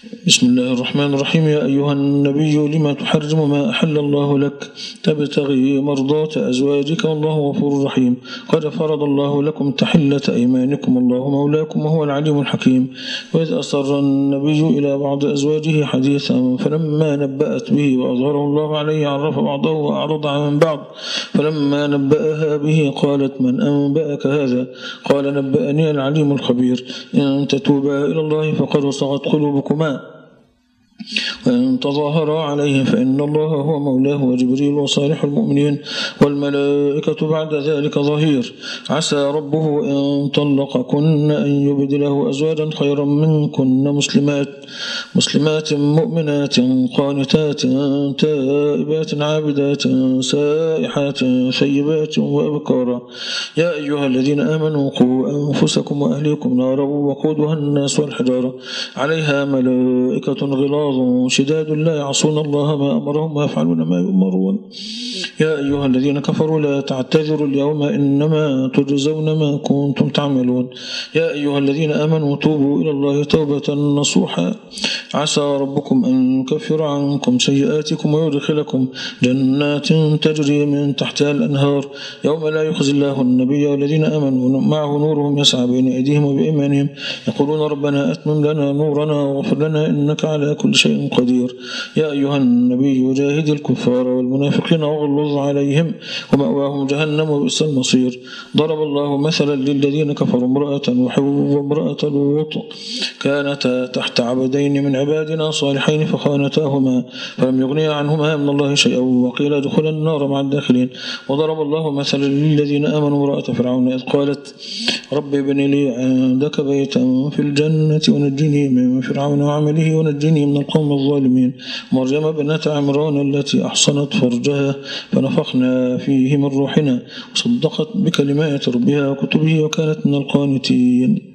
بسم الله الرحمن الرحيم. يا أيها النبي لما تحرم ما أحل الله لك تبتغي مرضات أزواجك والله غفور رحيم. قد فرض الله لكم تحلة أيمانكم الله مولاكم وهو العليم الحكيم. وإذ أسر النبي إلى بعض أزواجه حديثا فلما نبأت به وأظهره الله عليه عرف بعضه وأعرض عن بعض. فلما نبأها به قالت من أنبأك هذا؟ قال نبأني العليم الخبير. إن تتوبا إلى الله فقد صغت قلوبكما وإن تظاهرا عليه فإن الله هو مولاه وجبريل وصالح المؤمنين والملائكة بعد ذلك ظهير. عسى ربه إن طلقكن أن يبدله أزواجا خيرا منكن مسلمات مؤمنات قانتات تائبات عابدات سائحات ثيبات وأبكارا. يا أيها الذين آمنوا قوا أنفسكم وأهليكم نارا وقودها الناس والحجارة عليها ملائكة غلاظ شداد لا يعصون الله ما أمرهم ويفعلون ما يؤمرون. يا أيها الذين كفروا لا تعتذروا اليوم إنما تجزون ما كنتم تعملون. يا أيها الذين آمنوا توبوا إلى الله توبة نصوحا. عسى ربكم أن يكفر عنكم سيئاتكم ويدخلكم جنات تجري من تحتها الأنهار يوم لا يخزي الله النبي والذين آمنوا معه نورهم يسعى بين أيديهم وبأيمانهم يقولون ربنا أتمم لنا نورنا واغفر لنا إنك على كل شيء قدير. يا أيها النبي جاهد الكفار والمنافقين واغلظ عليهم ومأواهم جهنم وبئس المصير. ضرب الله مثلا للذين كفروا امرأة نوح وامرأة لوط كانتا تحت عبدين من عبادنا صالحين فخانتاهما فلم يغنيا عنهما من الله شيئا وقيل ادخلا النار مع الداخلين. وضرب الله مثلا للذين آمنوا امرأة فرعون إذ قالت رب ابن لي عندك بيتا في الجنة ونجني من فرعون وعمله ونجني من القوم الظالمين. مريم بنت عمران التي أحصنت فرجها فنفخنا فيه من روحنا وصدقت بكلمات ربها وكتبه وكانت من القانتين.